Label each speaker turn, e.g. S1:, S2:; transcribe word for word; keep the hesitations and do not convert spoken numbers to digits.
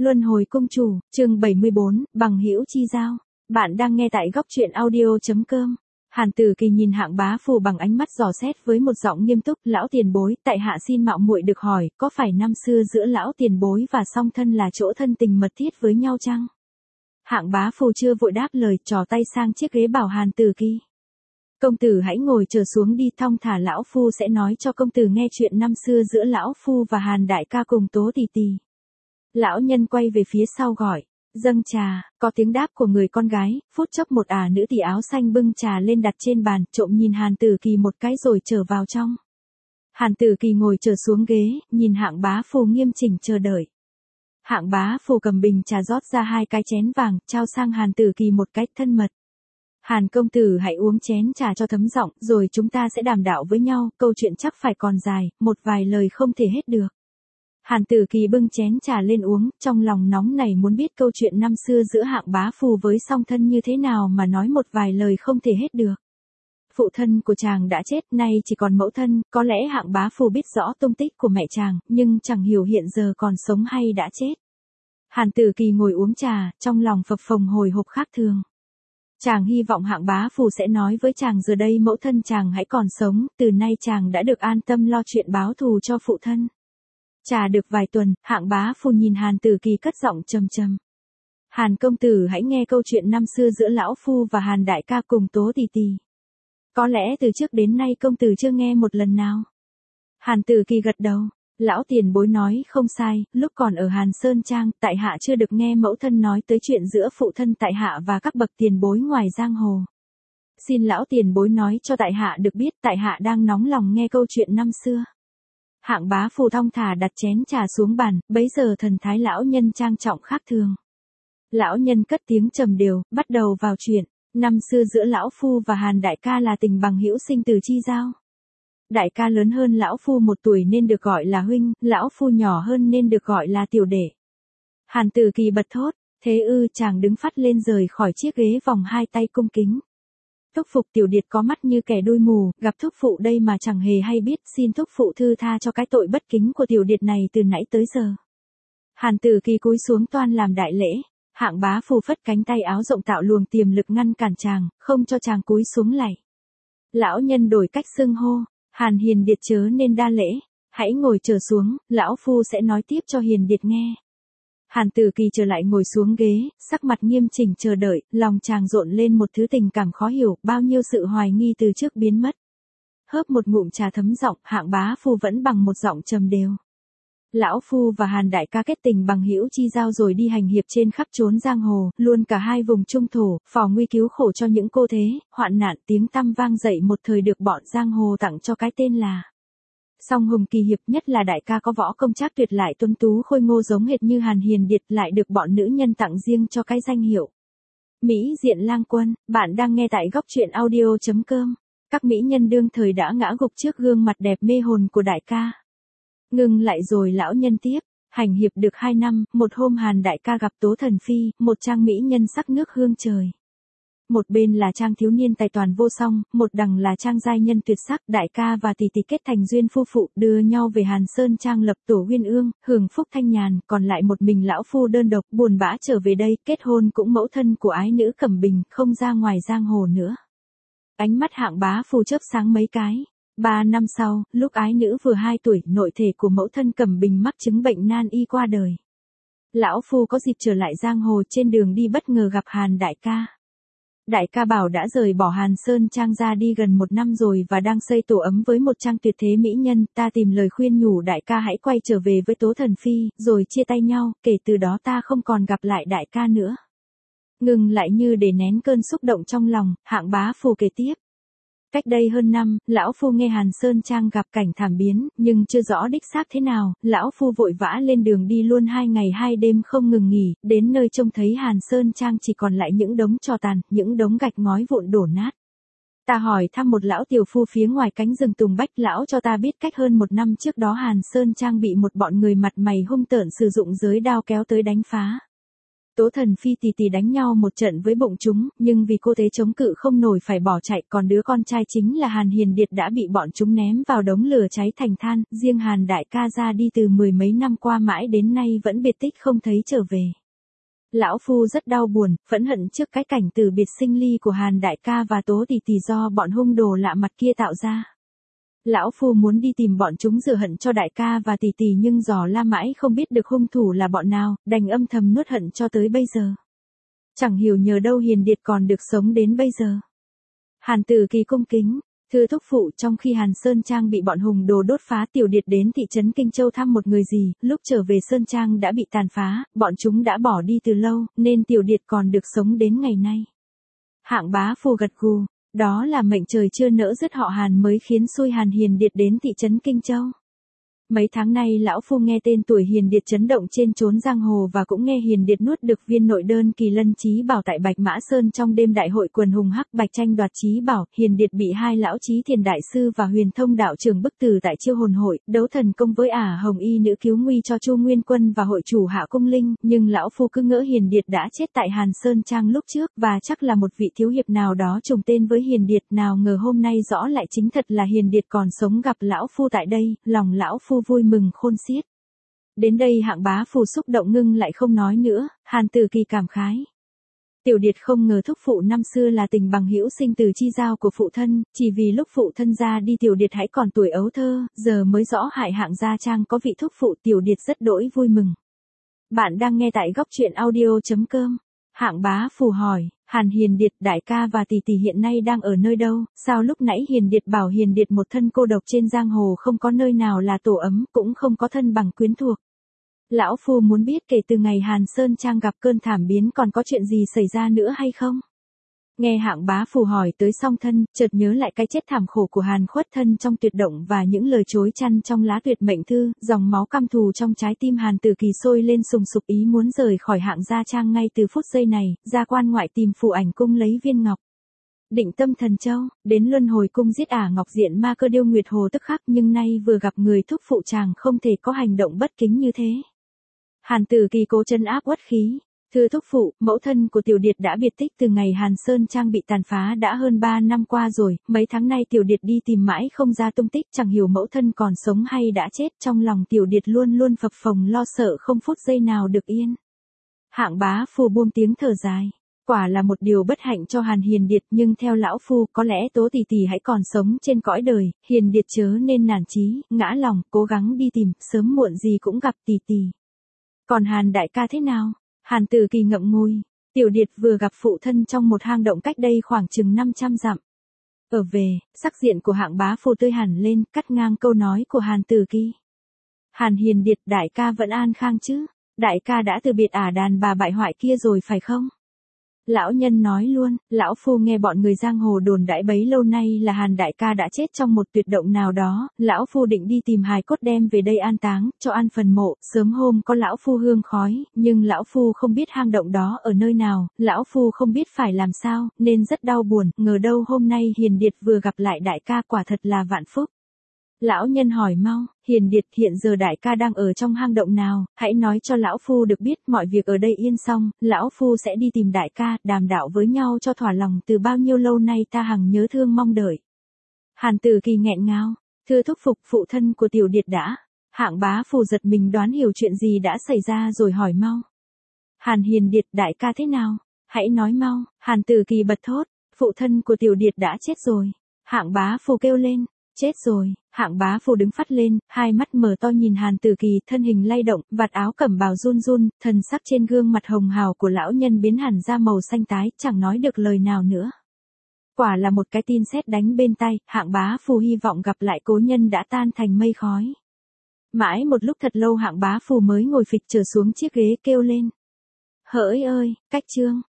S1: Luân hồi cung chủ, chương bảy mươi bốn, bằng hữu chi giao. Bạn đang nghe tại góc truyện audio.com. Hàn Tử Kỳ nhìn Hạng Bá Phù bằng ánh mắt dò xét với một giọng nghiêm túc, lão tiền bối, tại hạ xin mạo muội được hỏi, có phải năm xưa giữa lão tiền bối và song thân là chỗ thân tình mật thiết với nhau chăng? Hạng Bá Phù chưa vội đáp lời, trò tay sang chiếc ghế bảo Hàn Tử Kỳ. Công tử hãy ngồi chờ xuống đi, thong thả, lão phu sẽ nói cho công tử nghe chuyện năm xưa giữa lão phu và Hàn đại ca cùng Tố tỷ tỷ. Lão nhân quay về phía sau gọi, dâng trà, có tiếng đáp của người con gái, phút chốc một ả nữ tỷ áo xanh bưng trà lên đặt trên bàn, trộm nhìn Hàn Tử Kỳ một cái rồi trở vào trong. Hàn Tử Kỳ ngồi trở xuống ghế, nhìn Hạng Bá Phù nghiêm chỉnh chờ đợi. Hạng Bá Phù cầm bình trà rót ra hai cái chén vàng, trao sang Hàn Tử Kỳ một cái thân mật. Hàn công tử hãy uống chén trà cho thấm giọng, rồi chúng ta sẽ đàm đạo với nhau, câu chuyện chắc phải còn dài, một vài lời không thể hết được. Hàn Tử Kỳ bưng chén trà lên uống, trong lòng nóng này muốn biết câu chuyện năm xưa giữa Hạng Bá Phù với song thân như thế nào mà nói một vài lời không thể hết được. Phụ thân của chàng đã chết, nay chỉ còn mẫu thân, có lẽ Hạng Bá Phù biết rõ tung tích của mẹ chàng, nhưng chẳng hiểu hiện giờ còn sống hay đã chết. Hàn Tử Kỳ ngồi uống trà, trong lòng phập phồng hồi hộp khác thường. Chàng hy vọng Hạng Bá Phù sẽ nói với chàng giờ đây mẫu thân chàng hãy còn sống, từ nay chàng đã được an tâm lo chuyện báo thù cho phụ thân. Trà được vài tuần, Hạng Bá Phù nhìn Hàn Tử Kỳ cất giọng trầm trầm. Hàn công tử hãy nghe câu chuyện năm xưa giữa lão phu và Hàn đại ca cùng Tố tỷ tỷ. Có lẽ từ trước đến nay công tử chưa nghe một lần nào. Hàn Tử Kỳ gật đầu. Lão tiền bối nói không sai, lúc còn ở Hàn Sơn Trang, tại hạ chưa được nghe mẫu thân nói tới chuyện giữa phụ thân tại hạ và các bậc tiền bối ngoài giang hồ. Xin lão tiền bối nói cho tại hạ được biết, tại hạ đang nóng lòng nghe câu chuyện năm xưa. Hạng Bá Phù thong thả đặt chén trà xuống bàn, bấy giờ thần thái lão nhân trang trọng khác thường. Lão nhân cất tiếng trầm đều, bắt đầu vào chuyện. Năm xưa giữa lão phu và Hàn đại ca là tình bằng hữu sinh từ chi giao. Đại ca lớn hơn lão phu một tuổi nên được gọi là huynh, lão phu nhỏ hơn nên được gọi là tiểu đệ. Hàn Tử Kỳ bật thốt, thế ư? Chàng đứng phắt lên rời khỏi chiếc ghế, vòng hai tay cung kính. Thúc phụ tiểu điệt có mắt như kẻ đuôi mù, gặp thúc phụ đây mà chẳng hề hay biết, xin thúc phụ thư tha cho cái tội bất kính của tiểu điệt này từ nãy tới giờ. Hàn Tử Kỳ cúi xuống toan làm đại lễ. Hạng Bá Phù phất cánh tay áo rộng tạo luồng tiềm lực ngăn cản chàng, không cho chàng cúi xuống lạy. Lão nhân đổi cách xưng hô. Hàn Hiền Điệt chớ nên đa lễ, hãy ngồi trở xuống, lão phu sẽ nói tiếp cho Hiền Điệt nghe. Hàn Tử Kỳ trở lại ngồi xuống ghế, sắc mặt nghiêm chỉnh chờ đợi, lòng chàng rộn lên một thứ tình cảm khó hiểu, bao nhiêu sự hoài nghi từ trước biến mất. Hớp một ngụm trà thấm giọng, Hạng Bá Phù vẫn bằng một giọng trầm đều. Lão phu và Hàn đại ca kết tình bằng hữu chi giao rồi đi hành hiệp trên khắp chốn giang hồ, luôn cả hai vùng trung thổ, phò nguy cứu khổ cho những cô thế, hoạn nạn, tiếng tăm vang dậy một thời được bọn giang hồ tặng cho cái tên là Song Hùng kỳ hiệp, nhất là đại ca có võ công trác tuyệt lại tuấn tú khôi ngô giống hệt như Hàn Hiền Điệt, lại được bọn nữ nhân tặng riêng cho cái danh hiệu Mỹ Diện Lang Quân. Bạn đang nghe tại góc truyện audio.com. Các mỹ nhân đương thời đã ngã gục trước gương mặt đẹp mê hồn của đại ca. Ngừng lại rồi lão nhân tiếp, hành hiệp được hai năm, một hôm Hàn đại ca gặp Tố Thần Phi, một trang mỹ nhân sắc nước hương trời. Một bên là trang thiếu niên tài toàn vô song, một đằng là trang giai nhân tuyệt sắc, đại ca và tỷ tỷ kết thành duyên phu phụ, đưa nhau về Hàn Sơn Trang lập tổ uyên ương, hưởng phúc thanh nhàn, còn lại một mình lão phu đơn độc, buồn bã trở về đây, kết hôn cũng mẫu thân của ái nữ Cẩm Bình, không ra ngoài giang hồ nữa. Ánh mắt Hạng Bá Phù chớp sáng mấy cái. Ba năm sau, lúc ái nữ vừa hai tuổi, nội thể của mẫu thân Cẩm Bình mắc chứng bệnh nan y qua đời. Lão phu có dịp trở lại giang hồ, trên đường đi bất ngờ gặp Hàn đại ca. Đại ca bảo đã rời bỏ Hàn Sơn Trang ra đi gần một năm rồi và đang xây tổ ấm với một trang tuyệt thế mỹ nhân, ta tìm lời khuyên nhủ đại ca hãy quay trở về với Tố Thần Phi, rồi chia tay nhau, kể từ đó ta không còn gặp lại đại ca nữa. Ngừng lại như để nén cơn xúc động trong lòng, Hạng Bá Phù kể tiếp. Cách đây hơn năm, lão phu nghe Hàn Sơn Trang gặp cảnh thảm biến, nhưng chưa rõ đích xác thế nào, lão phu vội vã lên đường đi luôn hai ngày hai đêm không ngừng nghỉ, đến nơi trông thấy Hàn Sơn Trang chỉ còn lại những đống tro tàn, những đống gạch ngói vụn đổ nát. Ta hỏi thăm một lão tiểu phu phía ngoài cánh rừng tùng bách, lão cho ta biết cách hơn một năm trước đó Hàn Sơn Trang bị một bọn người mặt mày hung tợn sử dụng giới đao kéo tới đánh phá. Tố Thần Phi tỷ tỷ đánh nhau một trận với bụng chúng, nhưng vì cô thế chống cự không nổi phải bỏ chạy, còn đứa con trai chính là Hàn Hiền Điệt đã bị bọn chúng ném vào đống lửa cháy thành than, riêng Hàn đại ca ra đi từ mười mấy năm qua mãi đến nay vẫn biệt tích không thấy trở về. Lão Phu rất đau buồn, phẫn hận trước cái cảnh từ biệt sinh ly của Hàn đại ca và Tố tỷ tỷ do bọn hung đồ lạ mặt kia tạo ra. Lão Phu muốn đi tìm bọn chúng rửa hận cho đại ca và tỷ tỷ nhưng dò la mãi không biết được hung thủ là bọn nào, đành âm thầm nuốt hận cho tới bây giờ. Chẳng hiểu nhờ đâu Hiền Điệt còn được sống đến bây giờ. Hàn Tử Kỳ cung kính, thưa thúc phụ, trong khi Hàn Sơn Trang bị bọn hùng đồ đốt phá, Tiểu Điệt đến thị trấn Kinh Châu thăm một người gì, lúc trở về Sơn Trang đã bị tàn phá, bọn chúng đã bỏ đi từ lâu, nên Tiểu Điệt còn được sống đến ngày nay. Hạng Bá Phu gật gù. Đó là mệnh trời chưa nỡ dứt họ Hàn mới khiến xui Hàn Hiền Điệt đến thị trấn Kinh Châu. Mấy tháng nay lão phu nghe tên tuổi Hiền Điệt chấn động trên chốn giang hồ và cũng nghe Hiền Điệt nuốt được viên nội đơn Kỳ Lân Chí Bảo tại Bạch Mã Sơn trong đêm đại hội quần hùng hắc bạch tranh đoạt chí bảo. Hiền Điệt bị hai lão Chí Thiền đại sư và Huyền Thông đạo trưởng bức tử tại Chiêu Hồn hội, đấu thần công với ả Hồng Y nữ cứu nguy cho Chu Nguyên Quân và hội chủ Hạ Cung Linh, nhưng lão phu cứ ngỡ Hiền Điệt đã chết tại Hàn Sơn Trang lúc trước và chắc là một vị thiếu hiệp nào đó trùng tên với Hiền Điệt, nào ngờ hôm nay rõ lại chính thật là Hiền Điệt còn sống gặp lão phu tại đây, lòng lão phu vui mừng khôn xiết. Đến đây Hạng Bá Phu xúc động ngưng lại không nói nữa, Hàn Tử Kỳ cảm khái. Tiểu Điệt không ngờ thúc phụ năm xưa là tình bằng hữu sinh từ chi giao của phụ thân, chỉ vì lúc phụ thân ra đi Tiểu Điệt hãy còn tuổi ấu thơ, giờ mới rõ hại Hạng gia trang có vị thúc phụ. Tiểu Điệt rất đỗi vui mừng. Bạn đang nghe tại góc truyện audio chấm com. Hạng Bá Phu hỏi, Hàn Hiền Điệt đại ca và tỷ tỷ hiện nay đang ở nơi đâu, sao lúc nãy Hiền Điệt bảo Hiền Điệt một thân cô độc trên giang hồ không có nơi nào là tổ ấm, cũng không có thân bằng quyến thuộc. Lão Phu muốn biết kể từ ngày Hàn Sơn Trang gặp cơn thảm biến còn có chuyện gì xảy ra nữa hay không? Nghe Hạng Bá Phu hỏi tới song thân, chợt nhớ lại cái chết thảm khổ của Hàn Khuất Thân trong tuyệt động và những lời chối chăn trong lá tuyệt mệnh thư, dòng máu căm thù trong trái tim Hàn Tử Kỳ sôi lên sùng sục ý muốn rời khỏi Hạng gia trang ngay từ phút giây này, ra quan ngoại tìm Phù Ảnh cung lấy viên ngọc. Định tâm thần châu, đến Luân Hồi cung giết ả Ngọc Diện Ma Cơ Điêu Nguyệt Hồ tức khắc, nhưng nay vừa gặp người thúc phụ chàng không thể có hành động bất kính như thế. Hàn Tử Kỳ cố chân áp uất khí. Thưa thúc phụ, mẫu thân của Tiểu Điệt đã biệt tích từ ngày Hàn Sơn Trang bị tàn phá đã hơn ba năm qua rồi, mấy tháng nay Tiểu Điệt đi tìm mãi không ra tung tích, chẳng hiểu mẫu thân còn sống hay đã chết, trong lòng Tiểu Điệt luôn luôn phập phồng lo sợ không phút giây nào được yên. Hạng Bá Phu buông tiếng thở dài. Quả là một điều bất hạnh cho Hàn Hiền Điệt, nhưng theo lão phu có lẽ Tố tỷ tỷ hãy còn sống trên cõi đời, Hiền Điệt chớ nên nản chí, ngã lòng, cố gắng đi tìm, sớm muộn gì cũng gặp tỷ tỷ. Còn Hàn đại ca thế nào? Hàn Tử Kỳ ngậm ngùi. Tiểu Điệt vừa gặp phụ thân trong một hang động cách đây khoảng chừng năm trăm dặm. Ở về, sắc diện của Hạng Bá Phu tươi hẳn lên, cắt ngang câu nói của Hàn Tử Kỳ. Hàn Hiền Điệt đại ca vẫn an khang chứ? Đại ca đã từ biệt ả đàn bà bại hoại kia rồi phải không? Lão nhân nói luôn, lão phu nghe bọn người giang hồ đồn đãi bấy lâu nay là Hàn đại ca đã chết trong một tuyệt động nào đó, lão phu định đi tìm hài cốt đem về đây an táng, cho an phần mộ, sớm hôm có lão phu hương khói, nhưng lão phu không biết hang động đó ở nơi nào, lão phu không biết phải làm sao, nên rất đau buồn, ngờ đâu hôm nay Hiền Điệt vừa gặp lại đại ca, quả thật là vạn phúc. Lão nhân hỏi mau, Hiền Điệt hiện giờ đại ca đang ở trong hang động nào, hãy nói cho lão phu được biết, mọi việc ở đây yên xong, lão phu sẽ đi tìm đại ca, đàm đạo với nhau cho thỏa lòng, từ bao nhiêu lâu nay ta hằng nhớ thương mong đợi. Hàn Tử Kỳ nghẹn ngào, thưa thúc phục, phụ thân của Tiểu Điệt đã. Hạng Bá Phu giật mình đoán hiểu chuyện gì đã xảy ra rồi hỏi mau. Hàn Hiền Điệt đại ca thế nào? Hãy nói mau. Hàn Tử Kỳ bật thốt, phụ thân của Tiểu Điệt đã chết rồi. Hạng Bá Phu kêu lên. Chết rồi. Hạng Bá Phu đứng phắt lên, hai mắt mở to nhìn Hàn Tử Kỳ, thân hình lay động, vạt áo cẩm bào run run, thần sắc trên gương mặt hồng hào của lão nhân biến hẳn ra màu xanh tái, chẳng nói được lời nào nữa. Quả là một cái tin sét đánh bên tai, Hạng Bá Phu hy vọng gặp lại cố nhân đã tan thành mây khói. Mãi một lúc thật lâu Hạng Bá Phu mới ngồi phịch trở xuống chiếc ghế kêu lên. Hỡi ơi, cách chương.